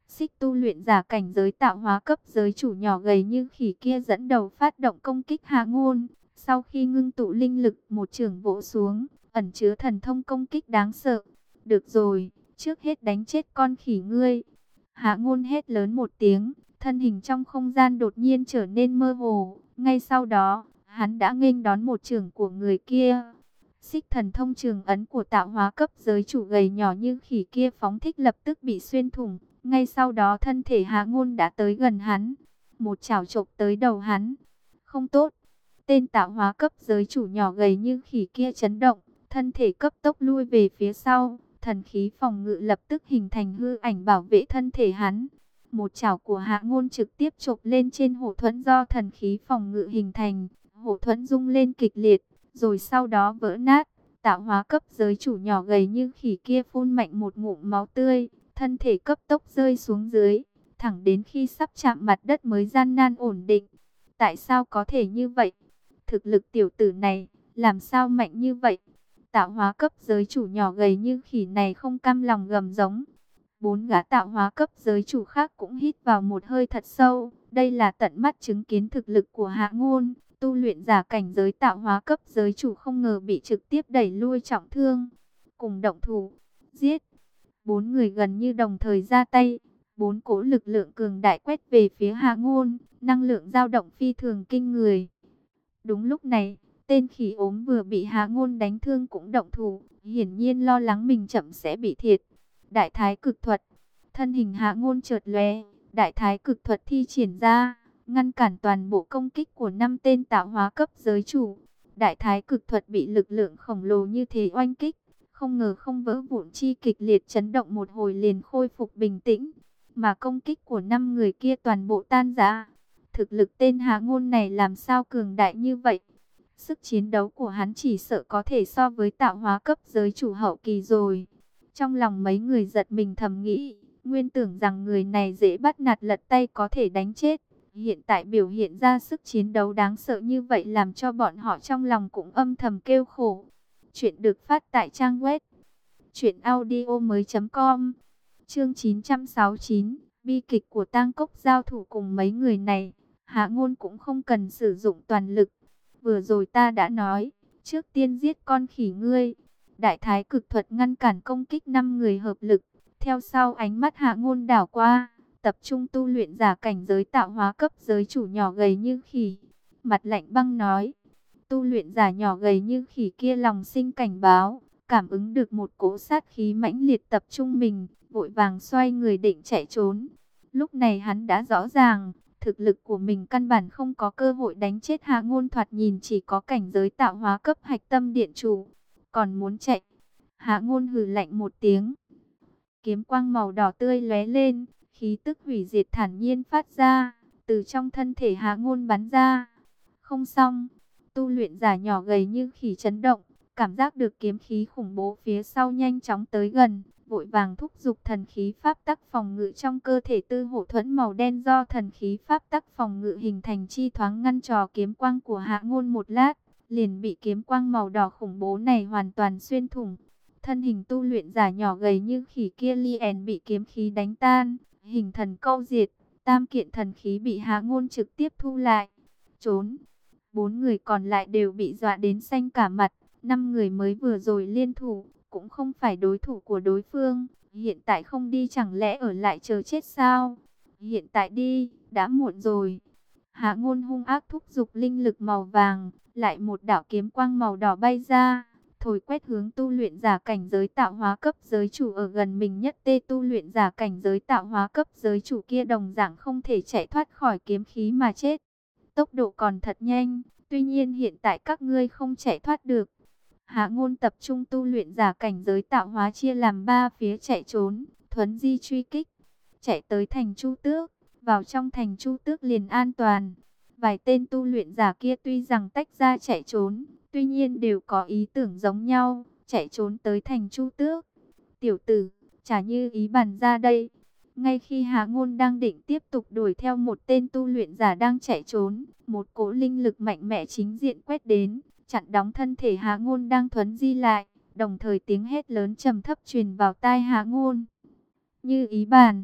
Xích tu luyện giả cảnh giới tạo hóa cấp giới chủ nhỏ gầy như khỉ kia dẫn đầu phát động công kích Hạ Ngôn. Sau khi ngưng tụ linh lực, một chưởng vỗ xuống, ẩn chứa thần thông công kích đáng sợ. Được rồi, trước hết đánh chết con khỉ ngươi. Hạ Ngôn hét lớn một tiếng, thân hình trong không gian đột nhiên trở nên mơ hồ. Ngay sau đó, hắn đã nghênh đón một chưởng của người kia. Xích thần thông trường ấn của tạo hóa cấp giới chủ gầy nhỏ như khỉ kia phóng thích lập tức bị xuyên thủng. Ngay sau đó thân thể Hạ Ngôn đã tới gần hắn, một chảo chộp tới đầu hắn. Không tốt, tên tạo hóa cấp giới chủ nhỏ gầy như khỉ kia chấn động, thân thể cấp tốc lui về phía sau, thần khí phòng ngự lập tức hình thành hư ảnh bảo vệ thân thể hắn. Một chảo của Hạ Ngôn trực tiếp chộp lên trên hổ thuẫn do thần khí phòng ngự hình thành, hổ thuẫn rung lên kịch liệt, rồi sau đó vỡ nát. Tạo hóa cấp giới chủ nhỏ gầy như khỉ kia phun mạnh một ngụm máu tươi, thân thể cấp tốc rơi xuống dưới, thẳng đến khi sắp chạm mặt đất mới gian nan ổn định. Tại sao có thể như vậy? Thực lực tiểu tử này, làm sao mạnh như vậy? Tạo hóa cấp giới chủ nhỏ gầy như khỉ này không cam lòng gầm giống. Bốn gã tạo hóa cấp giới chủ khác cũng hít vào một hơi thật sâu. Đây là tận mắt chứng kiến thực lực của Hạ Ngôn. Tu luyện giả cảnh giới tạo hóa cấp giới chủ không ngờ bị trực tiếp đẩy lui trọng thương. Cùng động thủ, giết. Bốn người gần như đồng thời ra tay. Bốn cỗ lực lượng cường đại quét về phía Hạ Ngôn. Năng lượng dao động phi thường kinh người. Đúng lúc này, tên khỉ ốm vừa bị Hạ Ngôn đánh thương cũng động thủ. Hiển nhiên lo lắng mình chậm sẽ bị thiệt. Đại thái cực thuật. Thân hình Hạ Ngôn chợt lóe, đại thái cực thuật thi triển ra, ngăn cản toàn bộ công kích của 5 tên tạo hóa cấp giới chủ. Đại thái cực thuật bị lực lượng khổng lồ như thế oanh kích, không ngờ không vỡ vụn, chi kịch liệt chấn động một hồi liền khôi phục bình tĩnh, mà công kích của 5 người kia toàn bộ tan rã. Thực lực tên Hạ Ngôn này làm sao cường đại như vậy? Sức chiến đấu của hắn chỉ sợ có thể so với tạo hóa cấp giới chủ hậu kỳ rồi. Trong lòng mấy người giật mình thầm nghĩ, nguyên tưởng rằng người này dễ bắt nạt lật tay có thể đánh chết. Hiện tại biểu hiện ra sức chiến đấu đáng sợ như vậy làm cho bọn họ trong lòng cũng âm thầm kêu khổ. Chuyện được phát tại trang web truyệnaudiomoi.com. Chương 969, bi kịch của Tang Cốc giao thủ cùng mấy người này, Hạ Ngôn cũng không cần sử dụng toàn lực. Vừa rồi ta đã nói, trước tiên giết con khỉ ngươi. Đại thái cực thuật ngăn cản công kích 5 người hợp lực. Theo sau ánh mắt Hạ Ngôn đảo qua, tập trung tu luyện giả cảnh giới tạo hóa cấp giới chủ nhỏ gầy như khỉ. Mặt lạnh băng nói, tu luyện giả nhỏ gầy như khỉ kia lòng sinh cảnh báo, cảm ứng được một cỗ sát khí mãnh liệt tập trung mình, vội vàng xoay người định chạy trốn. Lúc này hắn đã rõ ràng, thực lực của mình căn bản không có cơ hội đánh chết Hạ Ngôn, thoạt nhìn chỉ có cảnh giới tạo hóa cấp hạch tâm điện chủ. Còn muốn chạy? Hạ Ngôn hừ lạnh một tiếng. Kiếm quang màu đỏ tươi lóe lên, khí tức hủy diệt thản nhiên phát ra, từ trong thân thể Hạ Ngôn bắn ra. Không xong, tu luyện giả nhỏ gầy như khỉ chấn động, cảm giác được kiếm khí khủng bố phía sau nhanh chóng tới gần, vội vàng thúc giục thần khí pháp tắc phòng ngự trong cơ thể. Tư hổ thuẫn màu đen do thần khí pháp tắc phòng ngự hình thành chi thoáng ngăn trò kiếm quang của Hạ Ngôn một lát, liền bị kiếm quang màu đỏ khủng bố này hoàn toàn xuyên thủng. Thân hình tu luyện giả nhỏ gầy như khỉ kia liền bị kiếm khí đánh tan, hình thần câu diệt, tam kiện thần khí bị Hạ Ngôn trực tiếp thu lại. Trốn. 4 người còn lại đều bị dọa đến xanh cả mặt. 5 người mới vừa rồi liên thủ, cũng không phải đối thủ của đối phương. Hiện tại không đi chẳng lẽ ở lại chờ chết sao? Hiện tại đi, đã muộn rồi. Hạ Ngôn hung ác thúc giục linh lực màu vàng, lại một đạo kiếm quang màu đỏ bay ra, thổi quét hướng tu luyện giả cảnh giới tạo hóa cấp giới chủ ở gần mình nhất. Tu luyện giả cảnh giới tạo hóa cấp giới chủ kia đồng dạng không thể chạy thoát khỏi kiếm khí mà chết. Tốc độ còn thật nhanh, tuy nhiên hiện tại các ngươi không chạy thoát được. Hạ Ngôn tập trung tu luyện giả cảnh giới tạo hóa chia làm 3 phía chạy trốn, thuấn di truy kích, chạy tới thành Chu Tước, vào trong thành Chu Tước liền an toàn. Vài tên tu luyện giả kia tuy rằng tách ra chạy trốn, tuy nhiên đều có ý tưởng giống nhau, chạy trốn tới thành Chu Tước. Tiểu tử, chả như ý bàn ra đây. Ngay khi Hạ Ngôn đang định tiếp tục đuổi theo một tên tu luyện giả đang chạy trốn, một cỗ linh lực mạnh mẽ chính diện quét đến, chặn đóng thân thể Hạ Ngôn đang thuấn di lại, đồng thời tiếng hét lớn trầm thấp truyền vào tai Hạ Ngôn. Như ý bàn,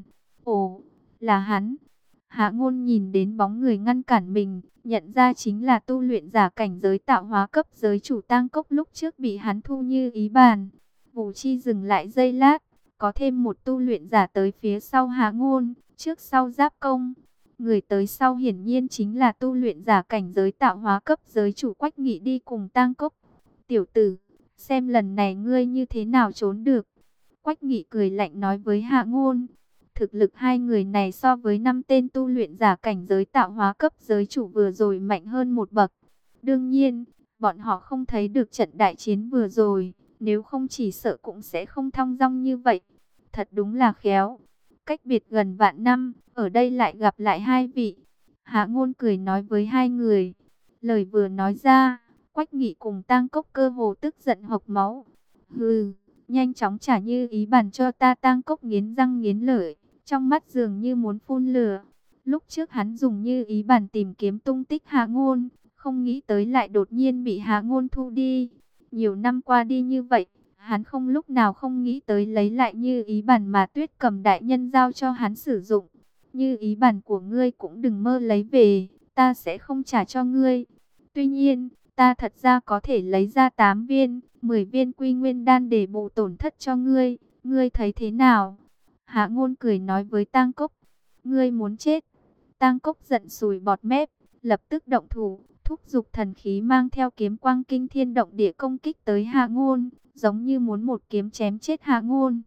Ồ, là hắn. Hạ Ngôn nhìn đến bóng người ngăn cản mình, nhận ra chính là tu luyện giả cảnh giới tạo hóa cấp giới chủ Tang Cốc lúc trước bị hắn thu như ý bàn. Vũ Chi dừng lại giây lát, có thêm một tu luyện giả tới phía sau Hạ Ngôn, trước sau giáp công. Người tới sau hiển nhiên chính là tu luyện giả cảnh giới tạo hóa cấp giới chủ Quách Nghị đi cùng Tang Cốc. Tiểu tử, xem lần này ngươi như thế nào trốn được. Quách Nghị cười lạnh nói với Hạ Ngôn. Thực lực hai người này so với 5 tên tu luyện giả cảnh giới tạo hóa cấp giới chủ vừa rồi mạnh hơn một bậc. Đương nhiên, bọn họ không thấy được trận đại chiến vừa rồi, nếu không chỉ sợ cũng sẽ không thong dong như vậy. Thật đúng là khéo. Cách biệt gần vạn năm, ở đây lại gặp lại hai vị. Hạ Ngôn cười nói với hai người. Lời vừa nói ra, Quách Nghị cùng Tang Cốc cơ hồ tức giận hộc máu. Hừ, nhanh chóng trả như ý bàn cho ta. Tang Cốc nghiến răng nghiến lợi, trong mắt dường như muốn phun lửa. Lúc trước hắn dùng như ý bàn tìm kiếm tung tích Hạ Ngôn, không nghĩ tới lại đột nhiên bị Hạ Ngôn thu đi. Nhiều năm qua đi như vậy, hắn không lúc nào không nghĩ tới lấy lại như ý bàn mà Tuyết Cầm đại nhân giao cho hắn sử dụng. Như ý bàn của ngươi cũng đừng mơ lấy về, ta sẽ không trả cho ngươi. Tuy nhiên, ta thật ra có thể lấy ra 8 viên, 10 viên quy nguyên đan để bù tổn thất cho ngươi. Ngươi thấy thế nào? Hạ Ngôn cười nói với Tang Cốc. Ngươi muốn chết. Tang Cốc giận sùi bọt mép, lập tức động thủ, thúc giục thần khí mang theo kiếm quang kinh thiên động địa công kích tới Hạ Ngôn, giống như muốn một kiếm chém chết Hạ Ngôn.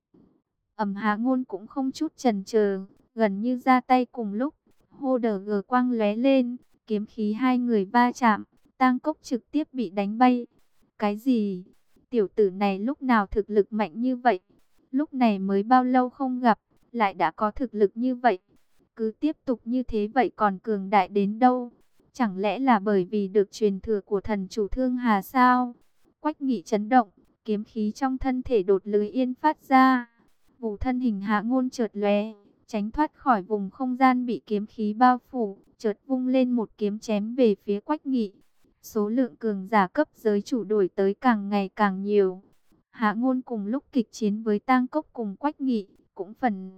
Hạ Ngôn cũng không chút chần chờ, gần như ra tay cùng lúc, hô đờ gờ quang lóe lên, kiếm khí hai người va chạm, Tang Cốc trực tiếp bị đánh bay. Cái gì? Tiểu tử này lúc nào thực lực mạnh như vậy? Lúc này mới bao lâu không gặp, lại đã có thực lực như vậy? Cứ tiếp tục như thế vậy còn cường đại đến đâu? Chẳng lẽ là bởi vì được truyền thừa của thần chủ Thương Hà sao? Quách Nghị chấn động, kiếm khí trong thân thể đột lưới yên phát ra. Vụ thân hình Hạ Ngôn chợt lóe, tránh thoát khỏi vùng không gian bị kiếm khí bao phủ, chợt vung lên một kiếm chém về phía Quách Nghị. Số lượng cường giả cấp giới chủ đổi tới càng ngày càng nhiều. Hạ Ngôn cùng lúc kịch chiến với Tang Cốc cùng Quách Nghị, cũng phần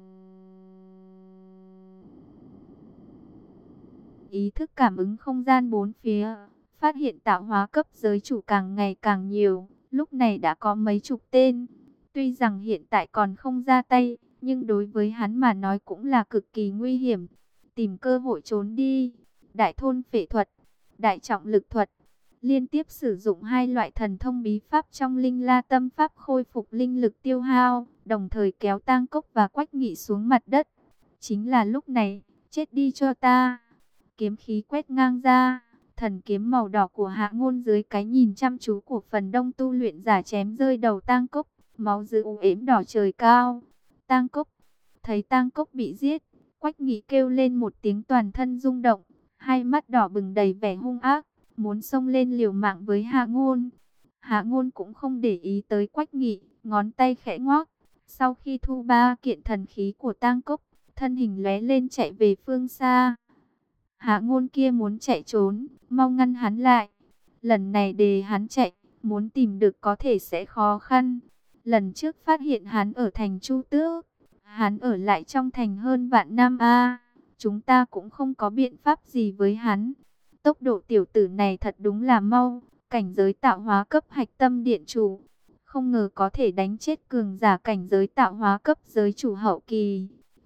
ý thức cảm ứng không gian bốn phía, phát hiện tạo hóa cấp giới chủ càng ngày càng nhiều, lúc này đã có mấy chục tên. Tuy rằng hiện tại còn không ra tay, nhưng đối với hắn mà nói cũng là cực kỳ nguy hiểm. Tìm cơ hội trốn đi. Đại thôn phệ thuật, đại trọng lực thuật, liên tiếp sử dụng hai loại thần thông bí pháp trong Linh La Tâm Pháp khôi phục linh lực tiêu hao, đồng thời kéo Tang Cốc và Quách Nghị xuống mặt đất. Chính là lúc này, chết đi cho ta. Kiếm khí quét ngang ra, thần kiếm màu đỏ của Hạ Ngôn dưới cái nhìn chăm chú của phần đông tu luyện giả chém rơi đầu Tang Cốc, máu dữ u ếm đỏ trời cao. Tang Cốc, thấy Tang Cốc bị giết, Quách Nghị kêu lên một tiếng toàn thân rung động, hai mắt đỏ bừng đầy vẻ hung ác, muốn xông lên liều mạng với Hạ Ngôn. Hạ Ngôn cũng không để ý tới Quách Nghị, ngón tay khẽ ngoắc, sau khi thu ba kiện thần khí của Tang Cốc, thân hình lóe lên chạy về phương xa. Hạ Ngôn kia muốn chạy trốn, mau ngăn hắn lại. Lần này để hắn chạy, muốn tìm được có thể sẽ khó khăn. Lần trước phát hiện hắn ở thành Chu Tước, hắn ở lại trong thành hơn vạn năm chúng ta cũng không có biện pháp gì với hắn. Tốc độ tiểu tử này thật đúng là mau, cảnh giới tạo hóa cấp hạch tâm điện chủ. Không ngờ có thể đánh chết cường giả cảnh giới tạo hóa cấp giới chủ hậu kỳ.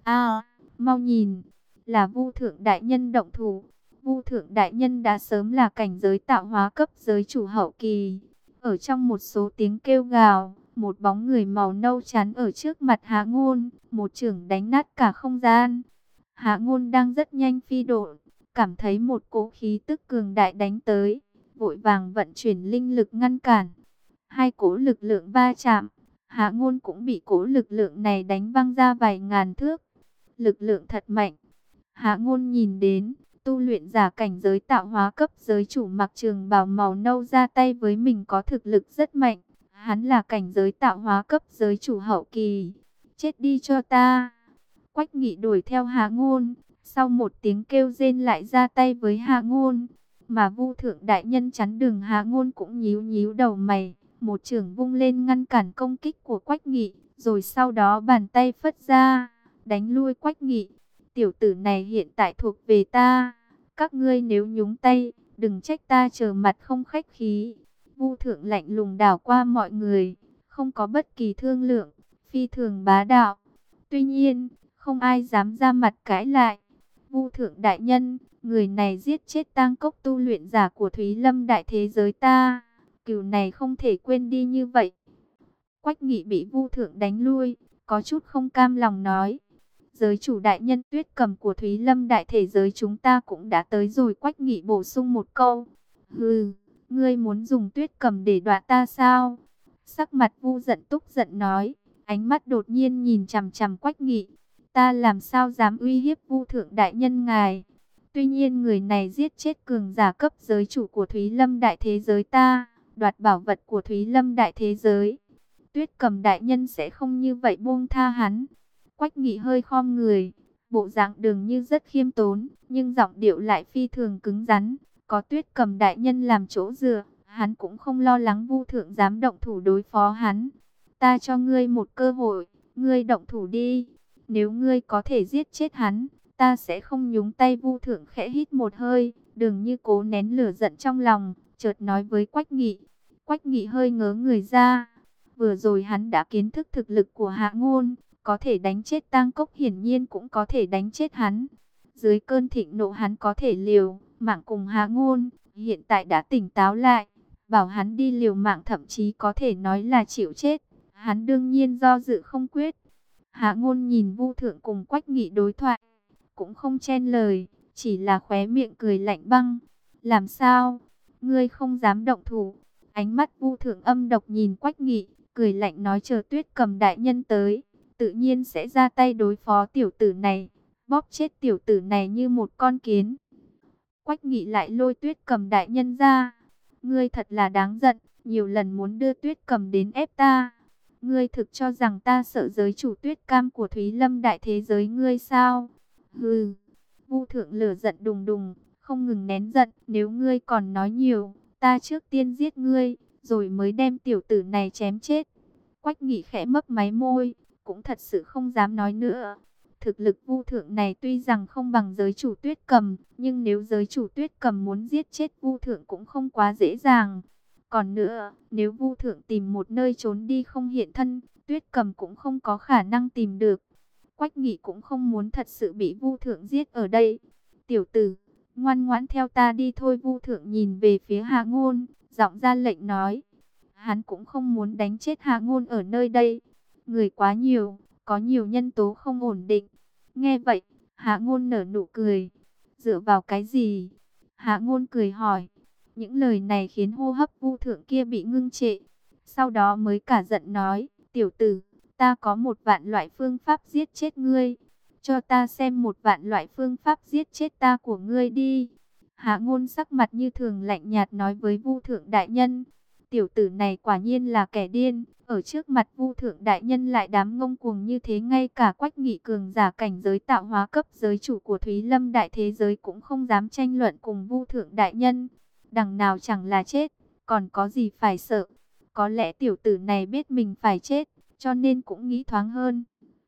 Mau nhìn, là Vu Thượng Đại Nhân động thủ. Vu Thượng Đại Nhân đã sớm là cảnh giới tạo hóa cấp giới chủ hậu kỳ. Ở trong một số tiếng kêu gào, một bóng người màu nâu chắn ở trước mặt Hạ Ngôn, một chưởng đánh nát cả không gian. Hạ Ngôn đang rất nhanh phi độn, cảm thấy một cỗ khí tức cường đại đánh tới, vội vàng vận chuyển linh lực ngăn cản. Hai cỗ lực lượng va chạm, Hạ Ngôn cũng bị cỗ lực lượng này đánh văng ra vài ngàn thước. Lực lượng thật mạnh. Hạ Ngôn nhìn đến, tu luyện giả cảnh giới tạo hóa cấp giới chủ mặc trường bào màu nâu ra tay với mình có thực lực rất mạnh. Hắn là cảnh giới tạo hóa cấp giới chủ hậu kỳ. Chết đi cho ta. Quách Nghị đuổi theo Hạ Ngôn, sau một tiếng kêu rên lại ra tay với Hạ Ngôn. Mà Vu Thượng Đại Nhân chắn đường Hạ Ngôn cũng nhíu nhíu đầu mày, một chưởng vung lên ngăn cản công kích của Quách Nghị, rồi sau đó bàn tay phất ra. đánh lui Quách Nghị. Tiểu tử này hiện tại thuộc về ta, các ngươi nếu nhúng tay, đừng trách ta trở mặt không khách khí. Vu Thượng lạnh lùng đảo qua mọi người, không có bất kỳ thương lượng, phi thường bá đạo. Tuy nhiên, không ai dám ra mặt cãi lại. Vu Thượng đại nhân, người này giết chết tang cốc tu luyện giả của Thúy Lâm đại thế giới ta, cừu này không thể quên đi như vậy. Quách Nghị bị Vu Thượng đánh lui, có chút không cam lòng nói. Giới chủ đại nhân, Tuyết Cầm của Thúy Lâm đại thể giới chúng ta cũng đã tới rồi. Quách Nghị bổ sung một câu. Hừ, ngươi muốn dùng Tuyết Cầm để đọa ta sao? Sắc mặt Vu giận tức giận nói, ánh mắt đột nhiên nhìn chằm chằm Quách Nghị. Ta làm sao dám uy hiếp Vu Thượng đại nhân ngài? Tuy nhiên người này giết chết cường giả cấp giới chủ của Thúy Lâm đại thế giới ta, đoạt bảo vật của Thúy Lâm đại thế giới. Tuyết Cầm đại nhân sẽ không như vậy buông tha hắn. Quách Nghị hơi khom người, bộ dạng dường như rất khiêm tốn, nhưng giọng điệu lại phi thường cứng rắn. Có Tuyết Cầm đại nhân làm chỗ dựa, hắn cũng không lo lắng Vu Thượng dám động thủ đối phó hắn. Ta cho ngươi một cơ hội, ngươi động thủ đi. Nếu ngươi có thể giết chết hắn, ta sẽ không nhúng tay. Vu Thượng khẽ hít một hơi, dường như cố nén lửa giận trong lòng, chợt nói với Quách Nghị. Quách Nghị hơi ngớ người ra. Vừa rồi hắn đã kiến thức thực lực của Hạ Ngôn, có thể đánh chết Tang Cốc hiển nhiên cũng có thể đánh chết hắn. Dưới cơn thịnh nộ hắn có thể liều mạng cùng Hạ Ngôn, hiện tại đã tỉnh táo lại, bảo hắn đi liều mạng thậm chí có thể nói là chịu chết. Hắn đương nhiên do dự không quyết. Hạ Ngôn nhìn Vu Thượng cùng Quách Nghị đối thoại, cũng không chen lời, chỉ là khóe miệng cười lạnh băng. Làm sao? Ngươi không dám động thủ? Ánh mắt Vu Thượng âm độc nhìn Quách Nghị, cười lạnh nói chờ Tuyết Cầm đại nhân tới, tự nhiên sẽ ra tay đối phó tiểu tử này, bóp chết tiểu tử này như một con kiến. Quách Nghị lại lôi Tuyết Cầm đại nhân ra. Ngươi thật là đáng giận, nhiều lần muốn đưa Tuyết Cầm đến ép ta. Ngươi thực cho rằng ta sợ giới chủ Tuyết Cam của Thúy Lâm đại thế giới ngươi sao? Hừ. Vu Thượng lửa giận đùng đùng, không ngừng nén giận. Nếu ngươi còn nói nhiều, ta trước tiên giết ngươi, rồi mới đem tiểu tử này chém chết. Quách Nghị khẽ mấp máy môi, cũng thật sự không dám nói nữa. Thực lực Vu Thượng này tuy rằng không bằng giới chủ Tuyết Cầm, nhưng nếu giới chủ Tuyết Cầm muốn giết chết Vu Thượng cũng không quá dễ dàng. Còn nữa, nếu Vu Thượng tìm một nơi trốn đi không hiện thân, Tuyết Cầm cũng không có khả năng tìm được. Quách Nghị cũng không muốn thật sự bị Vu Thượng giết ở đây. Tiểu tử, ngoan ngoãn theo ta đi thôi. Vu Thượng nhìn về phía Hạ Ngôn, giọng ra lệnh nói. Hắn cũng không muốn đánh chết Hạ Ngôn ở nơi đây. Người quá nhiều, có nhiều nhân tố không ổn định. Nghe vậy, Hạ Ngôn nở nụ cười. Dựa vào cái gì? Hạ Ngôn cười hỏi. Những lời này khiến hô hấp Vu Thượng kia bị ngưng trệ. Sau đó mới cả giận nói, tiểu tử, ta có 1.000 loại phương pháp giết chết ngươi. Cho ta xem 1.000 loại phương pháp giết chết ta của ngươi đi. Hạ Ngôn sắc mặt như thường lạnh nhạt nói với Vu Thượng đại nhân. Tiểu tử này quả nhiên là kẻ điên. Ở trước mặt Vu Thượng đại nhân lại dám ngông cuồng như thế, ngay cả Quách Nghị cường giả cảnh giới tạo hóa cấp giới chủ của Thúy Lâm đại thế giới cũng không dám tranh luận cùng Vu Thượng đại nhân. Đằng nào chẳng là chết, còn có gì phải sợ. Có lẽ tiểu tử này biết mình phải chết, cho nên cũng nghĩ thoáng hơn.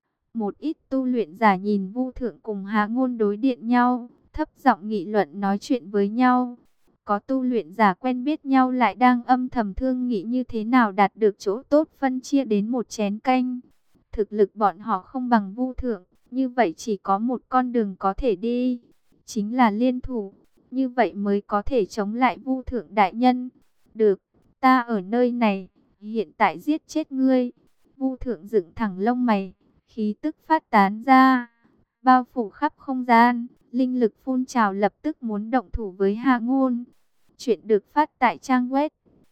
Một ít tu luyện giả nhìn Vu Thượng cùng Hạ Ngôn đối điện nhau, thấp giọng nghị luận nói chuyện với nhau. Có tu luyện giả quen biết nhau lại đang âm thầm thương nghị như thế nào đạt được chỗ tốt phân chia đến một chén canh. Thực lực bọn họ không bằng Vu Thượng, như vậy chỉ có một con đường có thể đi, chính là liên thủ. Như vậy mới có thể chống lại Vu Thượng đại nhân. Được, ta ở nơi này, hiện tại giết chết ngươi. Vu Thượng dựng thẳng lông mày, khí tức phát tán ra, bao phủ khắp không gian, linh lực phun trào lập tức muốn động thủ với Hạ Ngôn. Chuyện được phát tại trang web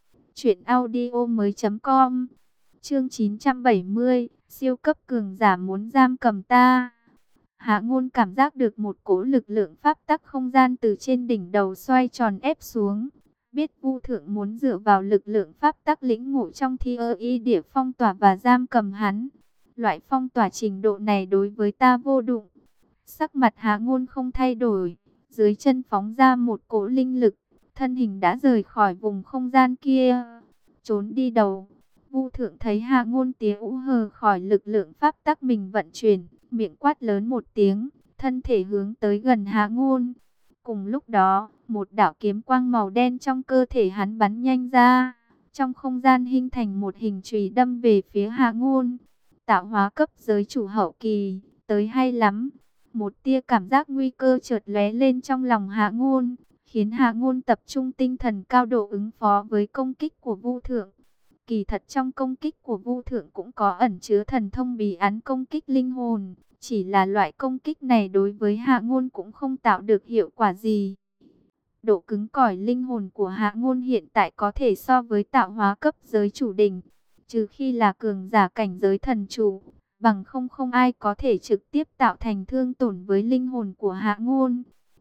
truyệnaudiomoi.com. Chương 970, siêu cấp cường giả muốn giam cầm ta. Hạ Ngôn cảm giác được một cỗ lực lượng pháp tắc không gian từ trên đỉnh đầu xoay tròn ép xuống. Biết Vu Thượng muốn dựa vào lực lượng pháp tắc lĩnh ngộ trong thi y địa phong tỏa và giam cầm hắn. Loại phong tỏa trình độ này đối với ta vô dụng. Sắc mặt Hạ Ngôn không thay đổi, dưới chân phóng ra một cỗ linh lực, thân hình đã rời khỏi vùng không gian kia, trốn đi đầu. Vu Thượng thấy Hạ Ngôn tía ú hờ khỏi lực lượng pháp tắc mình vận chuyển, miệng quát lớn một tiếng, thân thể hướng tới gần Hạ Ngôn. Cùng lúc đó, một đạo kiếm quang màu đen trong cơ thể hắn bắn nhanh ra, trong không gian hình thành một hình chùy đâm về phía Hạ Ngôn. Tạo hóa cấp giới chủ hậu kỳ, tới hay lắm. Một tia cảm giác nguy cơ chợt lóe lên trong lòng Hạ Ngôn, khiến Hạ Ngôn tập trung tinh thần cao độ ứng phó với công kích của Vu Thượng. Kỳ thật trong công kích của Vu Thượng cũng có ẩn chứa thần thông bí ấn công kích linh hồn, chỉ là loại công kích này đối với Hạ Ngôn cũng không tạo được hiệu quả gì. Độ cứng cỏi linh hồn của Hạ Ngôn hiện tại có thể so với tạo hóa cấp giới chủ đỉnh, trừ khi là cường giả cảnh giới thần chủ, bằng không ai có thể trực tiếp tạo thành thương tổn với linh hồn của Hạ Ngôn.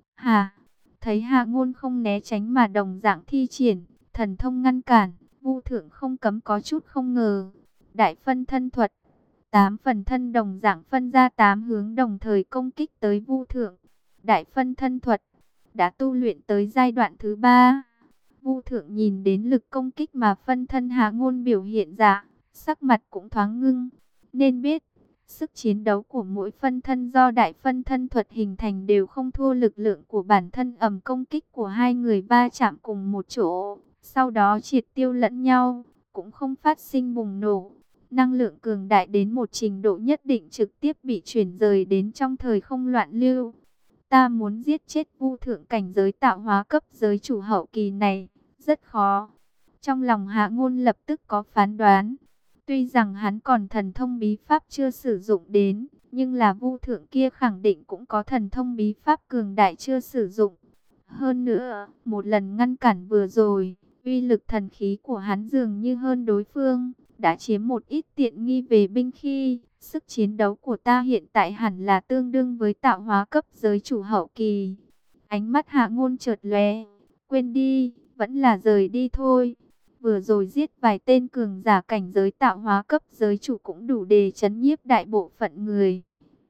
Thấy Hạ Ngôn không né tránh mà đồng dạng thi triển thần thông ngăn cản, Vu Thượng không cấm có chút không ngờ. Đại phân thân thuật, 8 phần thân đồng dạng phân ra 8 hướng đồng thời công kích tới Vu Thượng. Đại phân thân thuật đã tu luyện tới giai đoạn thứ 3. Vu Thượng nhìn đến lực công kích mà phân thân Hạ Ngôn biểu hiện ra, sắc mặt cũng thoáng ngưng. Nên biết, sức chiến đấu của mỗi phân thân do đại phân thân thuật hình thành đều không thua lực lượng của bản thân. Công kích của hai người va chạm cùng một chỗ, sau đó triệt tiêu lẫn nhau, cũng không phát sinh bùng nổ. Năng lượng cường đại đến một trình độ nhất định trực tiếp bị chuyển rời đến trong thời không loạn lưu. Ta muốn giết chết Vu Thượng cảnh giới tạo hóa cấp giới chủ hậu kỳ này, rất khó. Trong lòng Hạ Ngôn lập tức có phán đoán. Tuy rằng hắn còn thần thông bí pháp chưa sử dụng đến, nhưng là Vu Thượng kia khẳng định cũng có thần thông bí pháp cường đại chưa sử dụng. Hơn nữa, một lần ngăn cản vừa rồi, uy lực thần khí của hắn dường như hơn đối phương, đã chiếm một ít tiện nghi về binh khí. Sức chiến đấu của ta hiện tại hẳn là tương đương với tạo hóa cấp giới chủ hậu kỳ. Ánh mắt Hạ Ngôn chợt lóe, quên đi, vẫn là rời đi thôi. Vừa rồi giết vài tên cường giả cảnh giới tạo hóa cấp giới chủ cũng đủ để trấn nhiếp đại bộ phận người.